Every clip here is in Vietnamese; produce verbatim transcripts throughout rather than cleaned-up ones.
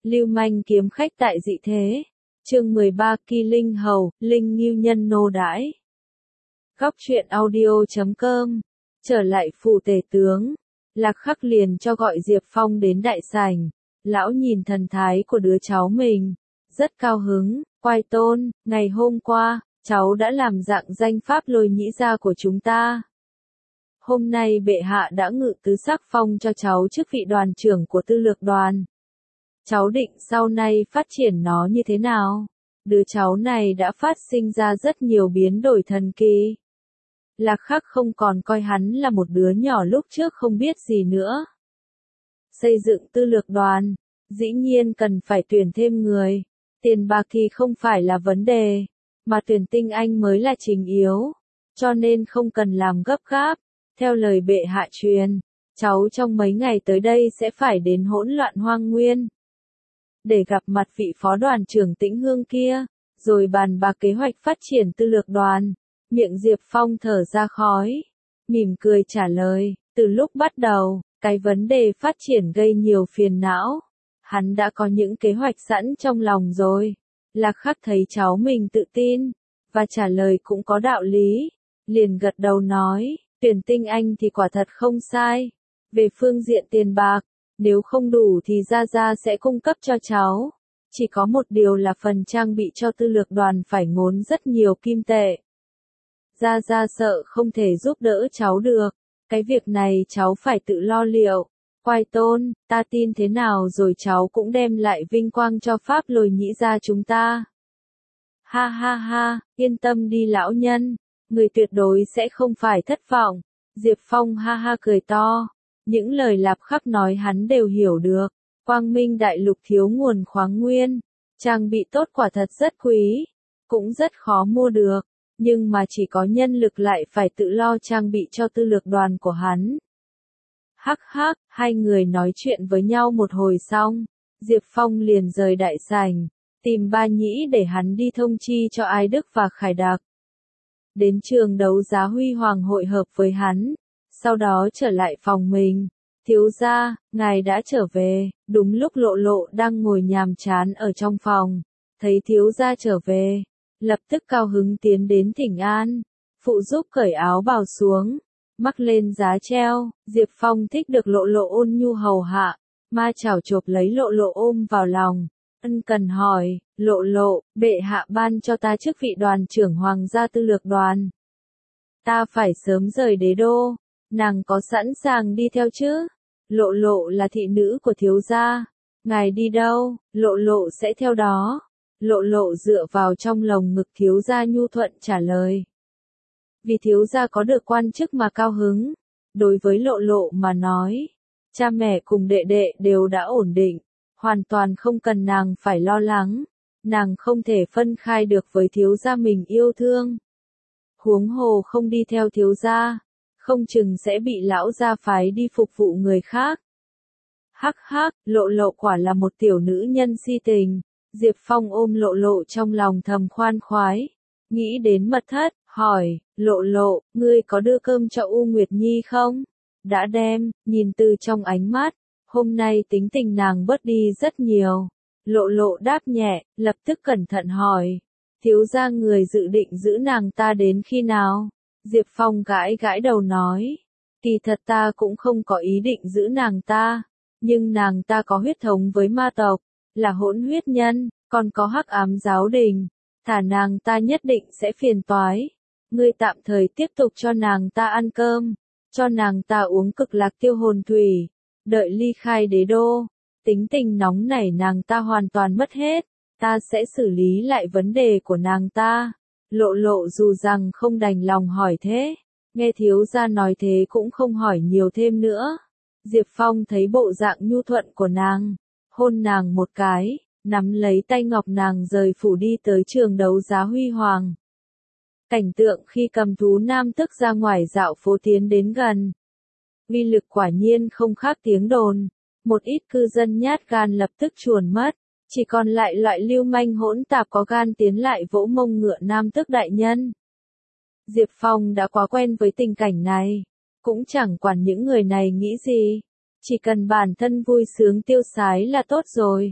Lưu manh kiếm khách tại dị thế. Chương mười ba Kỳ Linh Hầu, Linh Ngưu Nhân nô đãi. Góc truyện audio chấm com. Trở lại phủ tể tướng. Lạc Khắc liền cho gọi Diệp Phong đến đại sảnh. Lão nhìn thần thái của đứa cháu mình. Rất cao hứng, Quai Tôn, ngày hôm qua, cháu đã làm dạng danh pháp lôi nhĩ gia của chúng ta. Hôm nay bệ hạ đã ngự tứ sắc phong cho cháu chức vị đoàn trưởng của tư lược đoàn. Cháu định sau này phát triển nó như thế nào? Đứa cháu này đã phát sinh ra rất nhiều biến đổi thần kỳ. Lạc Khắc không còn coi hắn là một đứa nhỏ lúc trước không biết gì nữa. Xây dựng tư lược đoàn, dĩ nhiên cần phải tuyển thêm người. Tiền bạc thì không phải là vấn đề, mà tuyển tinh anh mới là chính yếu. Cho nên không cần làm gấp gáp. Theo lời bệ hạ truyền, cháu trong mấy ngày tới đây sẽ phải đến hỗn loạn hoang nguyên. Để gặp mặt vị phó đoàn trưởng Tĩnh Hương kia, rồi bàn bạc kế hoạch phát triển tư lược đoàn. Miệng Diệp Phong thở ra khói, mỉm cười trả lời, từ lúc bắt đầu, cái vấn đề phát triển gây nhiều phiền não. Hắn đã có những kế hoạch sẵn trong lòng rồi. Lạc Khắc thấy cháu mình tự tin, và trả lời cũng có đạo lý. Liền gật đầu nói, tuyển tinh anh thì quả thật không sai. Về phương diện tiền bạc, nếu không đủ thì Gia Gia sẽ cung cấp cho cháu. Chỉ có một điều là phần trang bị cho tư lược đoàn phải ngốn rất nhiều kim tệ. Gia Gia sợ không thể giúp đỡ cháu được. Cái việc này cháu phải tự lo liệu. Quai Tôn, ta tin thế nào rồi cháu cũng đem lại vinh quang cho pháp lôi nhĩ gia chúng ta. Ha ha ha, yên tâm đi lão nhân. Người tuyệt đối sẽ không phải thất vọng. Diệp Phong ha ha cười to. Những lời Lạc Khắc nói hắn đều hiểu được. Quang Minh đại lục thiếu nguồn khoáng nguyên. Trang bị tốt quả thật rất quý. Cũng rất khó mua được. Nhưng mà chỉ có nhân lực lại phải tự lo trang bị cho tư lược đoàn của hắn. Hắc hắc, hai người nói chuyện với nhau một hồi xong. Diệp Phong liền rời đại sảnh. Tìm Ba Nhĩ để hắn đi thông chi cho Ai Đức và Khải Đạc. Đến trường đấu giá Huy Hoàng hội hợp với hắn. Sau đó trở lại phòng mình. Thiếu gia, ngài đã trở về. Đúng lúc Lộ Lộ đang ngồi nhàm chán ở trong phòng. Thấy thiếu gia trở về. Lập tức cao hứng tiến đến thỉnh an. Phụ giúp cởi áo bào xuống. Mắc lên giá treo. Diệp Phong thích được Lộ Lộ ôn nhu hầu hạ. Ma chảo chộp lấy Lộ Lộ ôm vào lòng. Ân cần hỏi, Lộ Lộ, bệ hạ ban cho ta chức vị đoàn trưởng hoàng gia tư lược đoàn. Ta phải sớm rời đế đô. Nàng có sẵn sàng đi theo chứ? Lộ Lộ là thị nữ của thiếu gia. Ngài đi đâu, Lộ Lộ sẽ theo đó. Lộ Lộ dựa vào trong lồng ngực thiếu gia nhu thuận trả lời. Vì thiếu gia có được quan chức mà cao hứng. Đối với Lộ Lộ mà nói, cha mẹ cùng đệ đệ đều đã ổn định. Hoàn toàn không cần nàng phải lo lắng. Nàng không thể phân khai được với thiếu gia mình yêu thương. Huống hồ không đi theo thiếu gia, không chừng sẽ bị lão gia phái đi phục vụ người khác. Hắc hắc, Lộ Lộ quả là một tiểu nữ nhân si tình. Diệp Phong ôm Lộ Lộ trong lòng thầm khoan khoái. Nghĩ đến mật thất, hỏi, Lộ Lộ, ngươi có đưa cơm cho U Nguyệt Nhi không? Đã đem, nhìn từ trong ánh mắt. Hôm nay tính tình nàng bớt đi rất nhiều. Lộ Lộ đáp nhẹ, lập tức cẩn thận hỏi. Thiếu gia người dự định giữ nàng ta đến khi nào? Diệp Phong gãi gãi đầu nói. Kỳ thật ta cũng không có ý định giữ nàng ta. Nhưng nàng ta có huyết thống với ma tộc. Là hỗn huyết nhân, còn có hắc ám giáo đình. Thả nàng ta nhất định sẽ phiền toái. Ngươi tạm thời tiếp tục cho nàng ta ăn cơm. Cho nàng ta uống cực lạc tiêu hồn thủy. Đợi ly khai đế đô, tính tình nóng nảy nàng ta hoàn toàn mất hết, ta sẽ xử lý lại vấn đề của nàng ta. Lộ Lộ dù rằng không đành lòng hỏi thế, nghe thiếu gia nói thế cũng không hỏi nhiều thêm nữa. Diệp Phong thấy bộ dạng nhu thuận của nàng, hôn nàng một cái, nắm lấy tay ngọc nàng rời phủ đi tới trường đấu giá Huy Hoàng. Cảnh tượng khi cầm thú nam tức ra ngoài dạo phố tiến đến gần. Uy lực quả nhiên không khác tiếng đồn. Một ít cư dân nhát gan lập tức chuồn mất. Chỉ còn lại loại lưu manh hỗn tạp có gan tiến lại vỗ mông ngựa nam tước đại nhân. Diệp Phong đã quá quen với tình cảnh này. Cũng chẳng quản những người này nghĩ gì. Chỉ cần bản thân vui sướng tiêu sái là tốt rồi.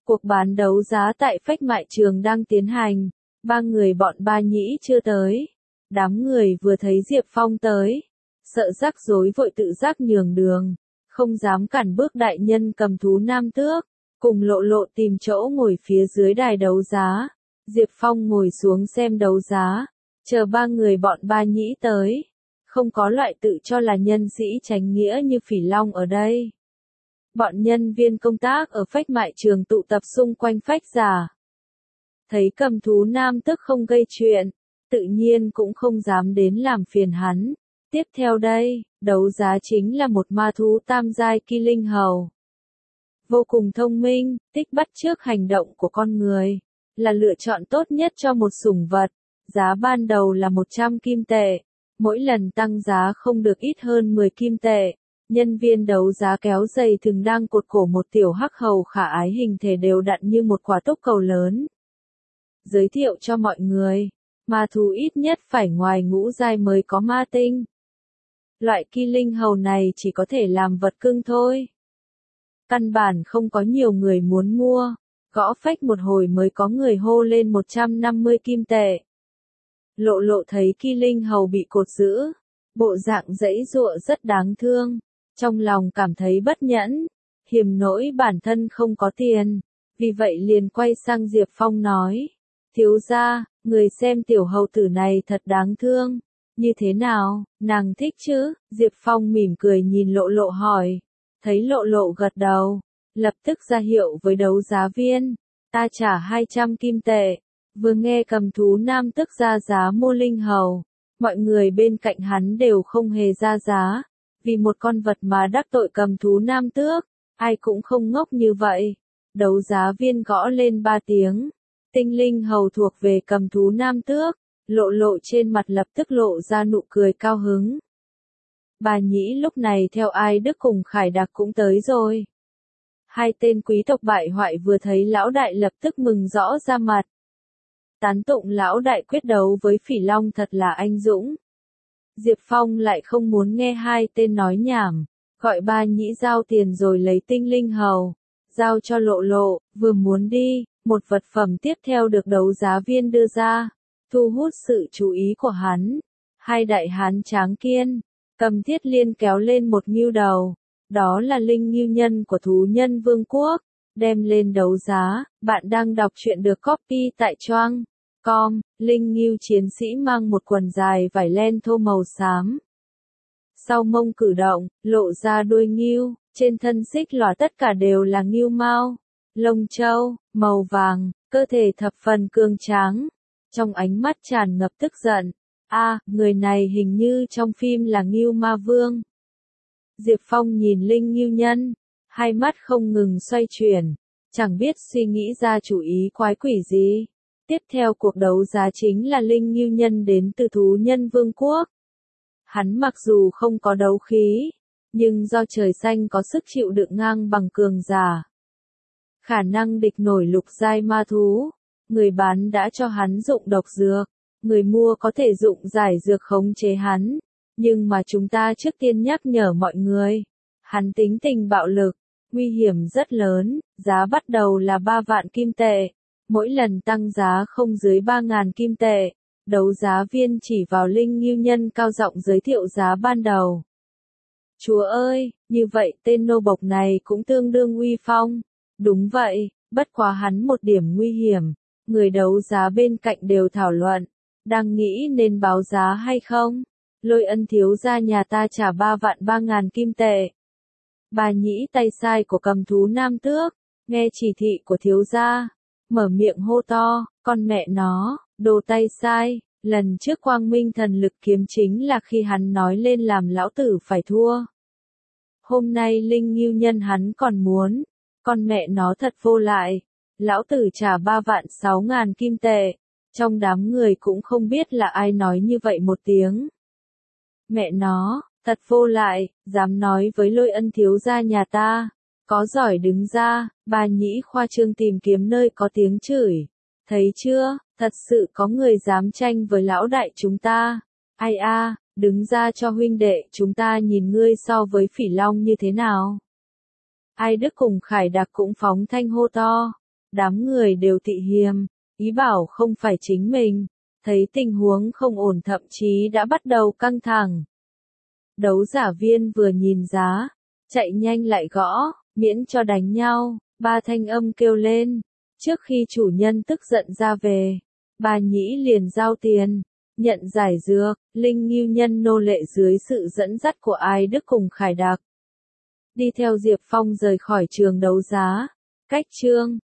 Cuộc bán đấu giá tại phách mại trường đang tiến hành, ba người bọn Ba Nhĩ chưa tới. Đám người vừa thấy Diệp Phong tới, sợ rắc rối vội tự giác nhường đường, không dám cản bước đại nhân cầm thú nam tước, cùng Lộ Lộ tìm chỗ ngồi phía dưới đài đấu giá. Diệp Phong ngồi xuống xem đấu giá, chờ ba người bọn Ba Nhĩ tới. Không có loại tự cho là nhân sĩ chánh nghĩa như Phỉ Long ở đây. Bọn nhân viên công tác ở phách mại trường tụ tập xung quanh phách giả. Thấy cầm thú nam tước không gây chuyện, tự nhiên cũng không dám đến làm phiền hắn. Tiếp theo đây, đấu giá chính là một ma thú tam giai kỳ linh hầu. Vô cùng thông minh, tích bắt chước hành động của con người, là lựa chọn tốt nhất cho một sủng vật. Giá ban đầu là một trăm kim tệ, mỗi lần tăng giá không được ít hơn mười kim tệ. Nhân viên đấu giá kéo dây thừng đang cột cổ một tiểu hắc hầu khả ái hình thể đều đặn như một quả túc cầu lớn. Giới thiệu cho mọi người, ma thú ít nhất phải ngoài ngũ giai mới có ma tinh. Loại kỳ linh hầu này chỉ có thể làm vật cưng thôi. Căn bản không có nhiều người muốn mua, gõ phách một hồi mới có người hô lên một trăm năm mươi kim tệ. Lộ Lộ thấy kỳ linh hầu bị cột giữ, bộ dạng giãy giụa rất đáng thương, trong lòng cảm thấy bất nhẫn, hiềm nỗi bản thân không có tiền, vì vậy liền quay sang Diệp Phong nói, thiếu gia, người xem tiểu hầu tử này thật đáng thương, như thế nào, nàng thích chứ? Diệp Phong mỉm cười nhìn Lộ Lộ hỏi, thấy Lộ Lộ gật đầu, lập tức ra hiệu với đấu giá viên, ta trả hai trăm kim tệ. Vừa nghe cầm thú nam tước ra giá mua linh hầu, mọi người bên cạnh hắn đều không hề ra giá, vì một con vật mà đắc tội cầm thú nam tước, ai cũng không ngốc như vậy. Đấu giá viên gõ lên ba tiếng, tinh linh hầu thuộc về cầm thú nam tước, Lộ Lộ trên mặt lập tức lộ ra nụ cười cao hứng. Bà Nhĩ lúc này theo Ai Đức cùng Khải Đạc cũng tới rồi. Hai tên quý tộc bại hoại vừa thấy lão đại lập tức mừng rõ ra mặt. Tán tụng lão đại quyết đấu với Phỉ Long thật là anh dũng. Diệp Phong lại không muốn nghe hai tên nói nhảm, gọi Ba Nhĩ giao tiền rồi lấy tinh linh hầu, giao cho Lộ Lộ, vừa muốn đi, một vật phẩm tiếp theo được đấu giá viên đưa ra, thu hút sự chú ý của hắn. Hai đại hán tráng kiên, cầm thiết liên kéo lên một ngưu đầu, đó là linh ngưu nhân của thú nhân vương quốc, đem lên đấu giá. Bạn đang đọc truyện được copy tại choang chấm com, linh ngưu chiến sĩ mang một quần dài vải len thô màu xám. Sau mông cử động, lộ ra đuôi ngưu, trên thân xích lòa tất cả đều là ngưu mao, lông trâu, màu vàng, cơ thể thập phần cường tráng. Trong ánh mắt tràn ngập tức giận, a, người này hình như trong phim là Ngưu Ma Vương. Diệp Phong nhìn linh ngưu nhân, hai mắt không ngừng xoay chuyển, chẳng biết suy nghĩ ra chủ ý quái quỷ gì. Tiếp theo cuộc đấu giá chính là linh ngưu nhân đến từ thú nhân vương quốc. Hắn mặc dù không có đấu khí, nhưng do trời xanh có sức chịu đựng ngang bằng cường giả. Khả năng địch nổi lục giai ma thú, người bán đã cho hắn dụng độc dược, người mua có thể dụng giải dược khống chế hắn. Nhưng mà chúng ta trước tiên nhắc nhở mọi người, hắn tính tình bạo lực, nguy hiểm rất lớn, giá bắt đầu là ba vạn kim tệ, mỗi lần tăng giá không dưới ba ngàn kim tệ. Đấu giá viên chỉ vào linh ngưu nhân cao giọng giới thiệu giá ban đầu. Chúa ơi, như vậy tên nô bộc này cũng tương đương uy phong. Đúng vậy, bất quá hắn một điểm nguy hiểm, người đấu giá bên cạnh đều thảo luận, đang nghĩ nên báo giá hay không. Lôi Ân thiếu gia nhà ta trả ba vạn ba ngàn kim tệ. Bà Nhĩ tay sai của cầm thú nam tước, nghe chỉ thị của thiếu gia, mở miệng hô to, con mẹ nó, đồ tay sai, lần trước quang minh thần lực kiếm chính là khi hắn nói lên làm lão tử phải thua. Hôm nay linh ngưu nhân hắn còn muốn, con mẹ nó thật vô lại, lão tử trả ba vạn sáu ngàn kim tệ, trong đám người cũng không biết là ai nói như vậy một tiếng. Mẹ nó, thật vô lại, dám nói với Lôi Ân thiếu gia nhà ta, có giỏi đứng ra. Bà Nhĩ khoa trương tìm kiếm nơi có tiếng chửi. Thấy chưa, thật sự có người dám tranh với lão đại chúng ta. Ai a, đứng ra cho huynh đệ chúng ta nhìn ngươi so với Phỉ Long như thế nào. Ai Đức cùng Khải Đạc cũng phóng thanh hô to. Đám người đều tị hiềm, ý bảo không phải chính mình, thấy tình huống không ổn thậm chí đã bắt đầu căng thẳng. Đấu giả viên vừa nhìn giá, chạy nhanh lại gõ, miễn cho đánh nhau, ba thanh âm kêu lên. Trước khi chủ nhân tức giận ra về, bà nhĩ liền giao tiền, nhận giải dược, Linh Ngưu Nhân nô lệ dưới sự dẫn dắt của Ai Đức cùng Khải Đạc. Đi theo Diệp Phong rời khỏi trường đấu giá, cách chương